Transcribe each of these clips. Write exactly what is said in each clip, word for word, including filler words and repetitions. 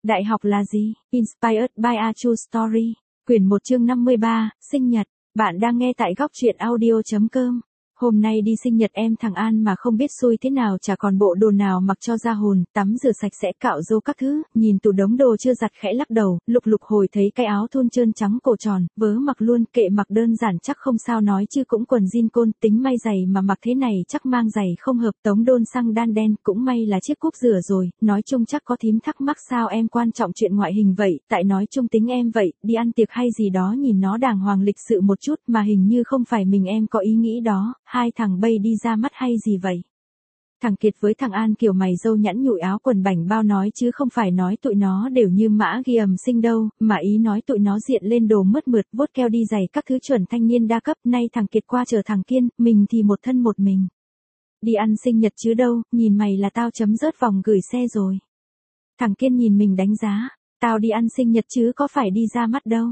Đại học là gì? Inspired by a True Story. Quyển một chương năm mươi ba, sinh nhật. Bạn đang nghe tại góc truyện audio chấm com. Hôm nay đi sinh nhật em thằng An mà không biết xui thế nào chả còn bộ đồ nào mặc cho ra hồn, tắm rửa sạch sẽ cạo râu các thứ, nhìn tủ đống đồ chưa giặt khẽ lắc đầu, lục lục hồi thấy cái áo thun trơn trắng cổ tròn, vớ mặc luôn, kệ mặc đơn giản chắc không sao nói chứ cũng quần jean côn, tính may giày mà mặc thế này chắc mang giày không hợp, tống đôn xăng đan đen, cũng may là chiếc cúp rửa rồi, nói chung chắc có thím thắc mắc sao em quan trọng chuyện ngoại hình vậy, tại nói chung tính em vậy, đi ăn tiệc hay gì đó nhìn nó đàng hoàng lịch sự một chút mà hình như không phải mình em có ý nghĩ đó. Hai thằng bay đi ra mắt hay gì vậy? Thằng Kiệt với thằng An kiểu mày râu nhẵn nhụi áo quần bảnh bao nói chứ không phải nói tụi nó đều như mã ghi ầm sinh đâu, mà ý nói tụi nó diện lên đồ mướt mượt, vuốt keo đi giày các thứ chuẩn thanh niên đa cấp, nay thằng Kiệt qua chờ thằng Kiên, mình thì một thân một mình. Đi ăn sinh nhật chứ đâu, nhìn mày là tao chấm rớt vòng gửi xe rồi. Thằng Kiên nhìn mình đánh giá, tao đi ăn sinh nhật chứ có phải đi ra mắt đâu.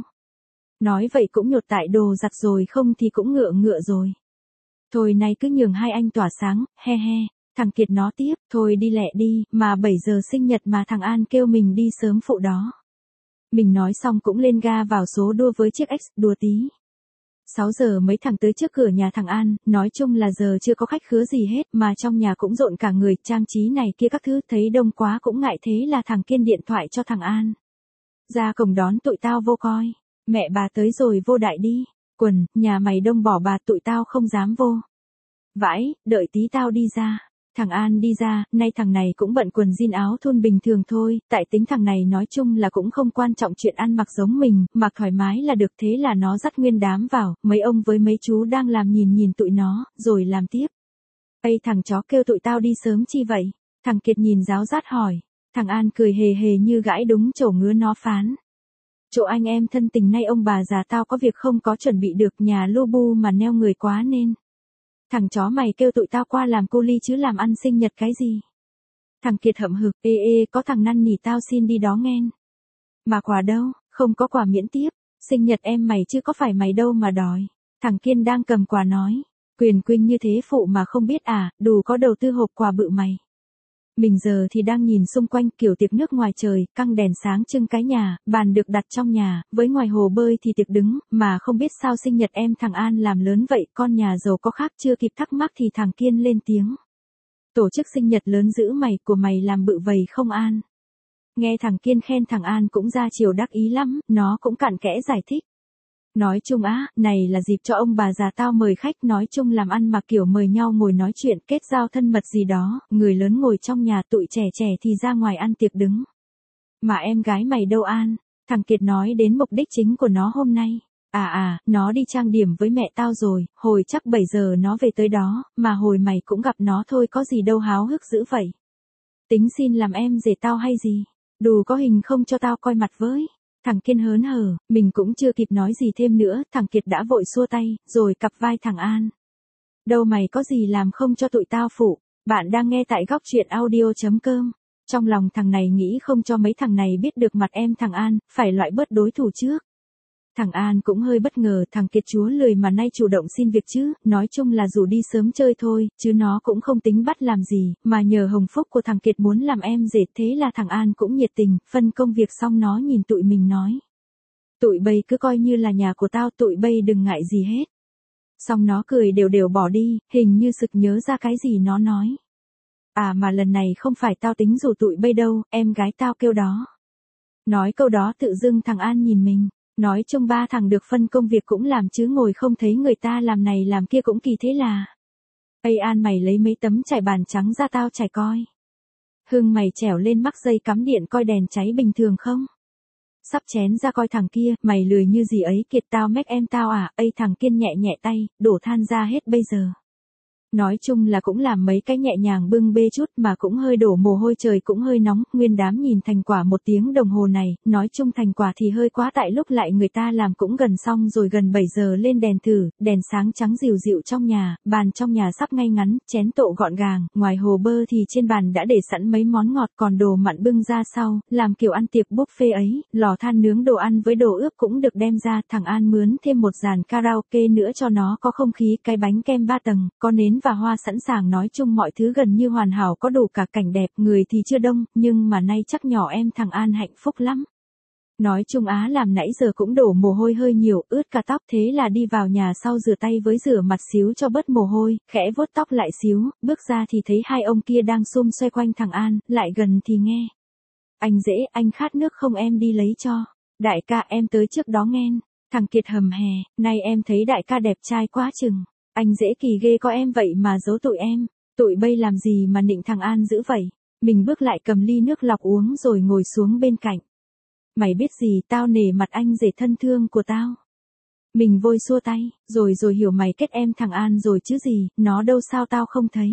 Nói vậy cũng nhột tại đồ giặt rồi không thì cũng ngựa ngựa rồi. Thôi nay cứ nhường hai anh tỏa sáng, he he, thằng Kiệt nó tiếp, thôi đi lẹ đi, mà bảy giờ sinh nhật mà thằng An kêu mình đi sớm phụ đó. Mình nói xong cũng lên ga vào số đua với chiếc X, đùa tí. sáu giờ mấy thằng tới trước cửa nhà thằng An, nói chung là giờ chưa có khách khứa gì hết, mà trong nhà cũng rộn cả người, trang trí này kia các thứ, thấy đông quá cũng ngại thế là thằng Kiên điện thoại cho thằng An. Ra cổng đón tụi tao vô coi, mẹ bà tới rồi vô đại đi. Quần, nhà mày đông bỏ bà tụi tao không dám vô. Vãi, đợi tí tao đi ra. Thằng An đi ra, nay thằng này cũng bận quần jean áo thun bình thường thôi, tại tính thằng này nói chung là cũng không quan trọng chuyện ăn mặc giống mình, mặc thoải mái là được, thế là nó dắt nguyên đám vào, mấy ông với mấy chú đang làm nhìn nhìn tụi nó, rồi làm tiếp. Ây thằng chó kêu tụi tao đi sớm chi vậy? Thằng Kiệt nhìn giáo giác hỏi. Thằng An cười hề hề như gãi đúng chỗ ngứa nó phán. Chỗ anh em thân tình nay ông bà già tao có việc không có chuẩn bị được, nhà lu bu mà neo người quá nên. Thằng chó mày kêu tụi tao qua làm cô ly chứ làm ăn sinh nhật cái gì. Thằng Kiệt hậm hực, ê ê có thằng năn nỉ tao xin đi đó nghen. Mà quà đâu, không có quà miễn tiếp, sinh nhật em mày chứ có phải mày đâu mà đòi. Thằng Kiên đang cầm quà nói, quyền quynh như thế phụ mà không biết à, đủ có đầu tư hộp quà bự mày. Mình giờ thì đang nhìn xung quanh kiểu tiệc nước ngoài trời, căng đèn sáng trưng cái nhà, bàn được đặt trong nhà, với ngoài hồ bơi thì tiệc đứng, mà không biết sao sinh nhật em thằng An làm lớn vậy, con nhà giàu có khác chưa kịp thắc mắc thì thằng Kiên lên tiếng. Tổ chức sinh nhật lớn dữ mày, của mày làm bự vầy không An? Nghe thằng Kiên khen thằng An cũng ra chiều đắc ý lắm, nó cũng cặn kẽ giải thích. Nói chung á, này là dịp cho ông bà già tao mời khách, nói chung làm ăn mà kiểu mời nhau ngồi nói chuyện, kết giao thân mật gì đó, người lớn ngồi trong nhà, tụi trẻ trẻ thì ra ngoài ăn tiệc đứng. Mà em gái mày đâu An? Thằng Kiệt nói đến mục đích chính của nó hôm nay. À à, nó đi trang điểm với mẹ tao rồi, hồi chắc bảy giờ nó về tới đó, mà hồi mày cũng gặp nó thôi có gì đâu háo hức dữ vậy. Tính xin làm em rể tao hay gì? Đủ có hình không cho tao coi mặt với. Thằng Kiên hớn hở, mình cũng chưa kịp nói gì thêm nữa, thằng Kiệt đã vội xua tay, rồi cặp vai thằng An. Đâu mày có gì làm không cho tụi tao phụ, bạn đang nghe tại góc truyện audio chấm com. Trong lòng thằng này nghĩ không cho mấy thằng này biết được mặt em thằng An, phải loại bớt đối thủ trước. Thằng An cũng hơi bất ngờ, thằng Kiệt chúa lười mà nay chủ động xin việc chứ, nói chung là rủ đi sớm chơi thôi, chứ nó cũng không tính bắt làm gì, mà nhờ hồng phúc của thằng Kiệt muốn làm em rể, thế là thằng An cũng nhiệt tình, phân công việc xong nó nhìn tụi mình nói. Tụi bay cứ coi như là nhà của tao, tụi bay đừng ngại gì hết. Xong nó cười đều đều bỏ đi, hình như sực nhớ ra cái gì nó nói. À mà lần này không phải tao tính rủ tụi bay đâu, em gái tao kêu đó. Nói câu đó tự dưng thằng An nhìn mình. Nói chung ba thằng được phân công việc cũng làm chứ ngồi không thấy người ta làm này làm kia cũng kỳ thế là. Ây An mày lấy mấy tấm trải bàn trắng ra tao trải coi. Hưng mày trèo lên mắc dây cắm điện coi đèn cháy bình thường không? Sắp chén ra coi thằng kia, mày lười như gì ấy Kiệt tao mách em tao à, ây thằng Kiên nhẹ nhẹ tay, đổ than ra hết bây giờ. Nói chung là cũng làm mấy cái nhẹ nhàng bưng bê chút mà cũng hơi đổ mồ hôi trời cũng hơi nóng, nguyên đám nhìn thành quả một tiếng đồng hồ này, nói chung thành quả thì hơi quá tại lúc lại người ta làm cũng gần xong rồi gần bảy giờ lên đèn thử, đèn sáng trắng dịu dịu trong nhà, bàn trong nhà sắp ngay ngắn, chén tộ gọn gàng, ngoài hồ bơ thì trên bàn đã để sẵn mấy món ngọt còn đồ mặn bưng ra sau, làm kiểu ăn tiệc buffet ấy, lò than nướng đồ ăn với đồ ướp cũng được đem ra, thằng An mướn thêm một dàn karaoke nữa cho nó có không khí, cái bánh kem ba tầng, có nến và hoa sẵn sàng nói chung mọi thứ gần như hoàn hảo, có đủ cả cảnh đẹp, người thì chưa đông, nhưng mà nay chắc nhỏ em thằng An hạnh phúc lắm. Nói chung Á làm nãy giờ cũng đổ mồ hôi hơi nhiều, ướt cả tóc, thế là đi vào nhà sau rửa tay với rửa mặt xíu cho bớt mồ hôi, khẽ vuốt tóc lại xíu, bước ra thì thấy hai ông kia đang xum xoay quanh thằng An, lại gần thì nghe. Anh Dễ, anh khát nước không em đi lấy cho. Đại ca em tới trước đó nghen. Thằng Kiệt hầm hè, nay em thấy đại ca đẹp trai quá chừng. Anh Dễ kỳ ghê, có em vậy mà giấu tụi em. Tụi bây làm gì mà nịnh thằng An dữ vậy. Mình bước lại cầm ly nước lọc uống rồi ngồi xuống bên cạnh. Mày biết gì, tao nể mặt anh rể thân thương của tao. Mình vội xua tay, rồi rồi hiểu mày kết em thằng An rồi chứ gì, nó đâu sao tao không thấy.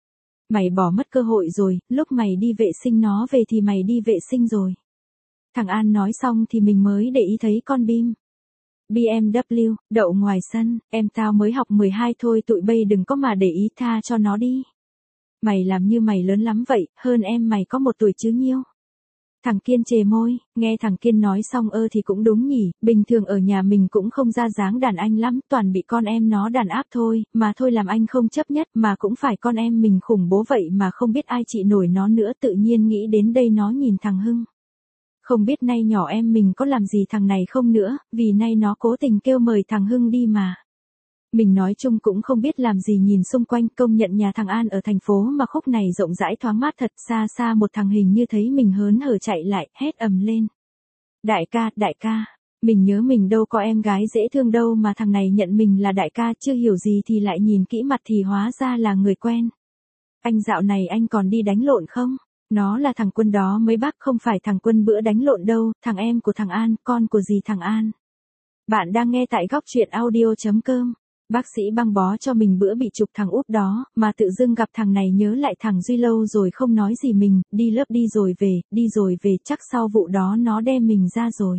Mày bỏ mất cơ hội rồi, lúc mày đi vệ sinh nó về thì mày đi vệ sinh rồi. Thằng An nói xong thì mình mới để ý thấy con bim. bê em vê đậu ngoài sân, em tao mới học mười hai thôi, tụi bây đừng có mà để ý, tha cho nó đi. Mày làm như mày lớn lắm vậy, hơn em mày có một tuổi chứ nhiêu. Thằng Kiên chề môi, nghe thằng Kiên nói xong ơ thì cũng đúng nhỉ, bình thường ở nhà mình cũng không ra dáng đàn anh lắm, toàn bị con em nó đàn áp thôi, mà thôi làm anh không chấp nhất, mà cũng phải con em mình khủng bố vậy mà không biết ai trị nổi nó nữa, tự nhiên nghĩ đến đây nó nhìn thằng Hưng. Không biết nay nhỏ em mình có làm gì thằng này không nữa, vì nay nó cố tình kêu mời thằng Hưng đi mà. Mình nói chung cũng không biết làm gì, nhìn xung quanh, công nhận nhà thằng An ở thành phố mà khúc này rộng rãi thoáng mát thật. Xa xa một thằng hình như thấy mình hớn hở chạy lại, hét ầm lên. Đại ca, đại ca, mình nhớ mình đâu có em gái dễ thương đâu mà thằng này nhận mình là đại ca, chưa hiểu gì thì lại nhìn kỹ mặt thì hóa ra là người quen. Anh dạo này anh còn đi đánh lộn không? Nó là thằng Quân đó mấy bác, không phải thằng Quân bữa đánh lộn đâu, thằng em của thằng An, con của dì thằng An. Bạn đang nghe tại góc truyện audio chấm com. Bác sĩ băng bó cho mình bữa bị trục thằng út đó, mà tự dưng gặp thằng này nhớ lại thằng Duy lâu rồi không nói gì mình, đi lớp đi rồi về, đi rồi về, chắc sau vụ đó nó đem mình ra rồi.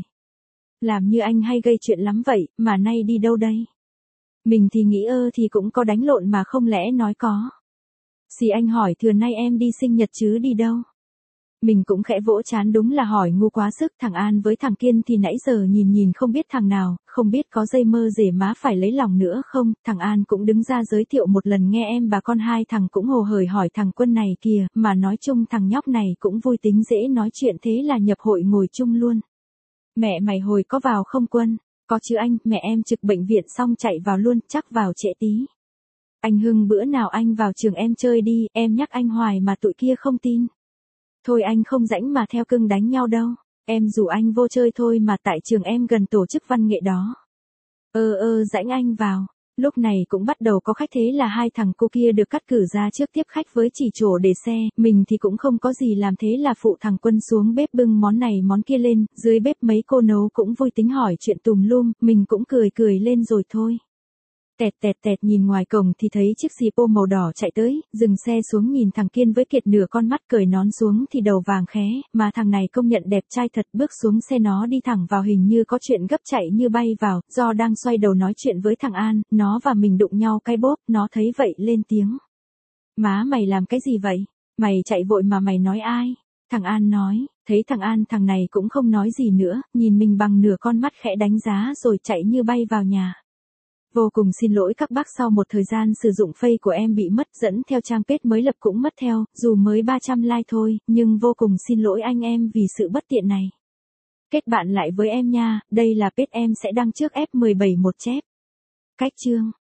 Làm như anh hay gây chuyện lắm vậy, mà nay đi đâu đây? Mình thì nghĩ ơ thì cũng có đánh lộn mà không lẽ nói có. Xì anh hỏi thừa nay em đi sinh nhật chứ đi đâu? Mình cũng khẽ vỗ chán, đúng là hỏi ngu quá sức. Thằng An với thằng Kiên thì nãy giờ nhìn nhìn không biết thằng nào, không biết có dây mơ rể má phải lấy lòng nữa không. Thằng An cũng đứng ra giới thiệu một lần, nghe em bà con hai thằng cũng hồ hởi hỏi thằng Quân này kìa, mà nói chung thằng nhóc này cũng vui tính dễ nói chuyện, thế là nhập hội ngồi chung luôn. Mẹ mày hồi có vào không Quân? Có chứ anh, mẹ em trực bệnh viện xong chạy vào luôn, chắc vào trễ tí. Anh Hưng bữa nào anh vào trường em chơi đi, em nhắc anh hoài mà tụi kia không tin. Thôi anh không rảnh mà theo cưng đánh nhau đâu, em rủ anh vô chơi thôi mà, tại trường em gần tổ chức văn nghệ đó. Ơ ơ rảnh anh vào. Lúc này cũng bắt đầu có khách, thế là hai thằng cô kia được cắt cử ra trước tiếp khách với chỉ chỗ để xe, mình thì cũng không có gì làm, thế là phụ thằng Quân xuống bếp bưng món này món kia lên, dưới bếp mấy cô nấu cũng vui tính hỏi chuyện tùm lum, mình cũng cười cười lên rồi thôi. Tẹt tẹt tẹt nhìn ngoài cổng thì thấy chiếc Jeep màu đỏ chạy tới, dừng xe xuống, nhìn thằng Kiên với Kiệt nửa con mắt, cởi nón xuống thì đầu vàng khé, mà thằng này công nhận đẹp trai thật. Bước xuống xe nó đi thẳng vào, hình như có chuyện gấp chạy như bay vào, do đang xoay đầu nói chuyện với thằng An, nó và mình đụng nhau cái bốp, nó thấy vậy lên tiếng. Má mày làm cái gì vậy? Mày chạy vội mà mày nói ai? Thằng An nói, thấy thằng An thằng này cũng không nói gì nữa, nhìn mình bằng nửa con mắt khẽ đánh giá rồi chạy như bay vào nhà. Vô cùng xin lỗi các bác, sau một thời gian sử dụng Face của em bị mất, dẫn theo trang page mới lập cũng mất theo, dù mới ba trăm like thôi, nhưng vô cùng xin lỗi anh em vì sự bất tiện này. Kết bạn lại với em nha, đây là page em sẽ đăng trước F mười bảy một chép. Cách chương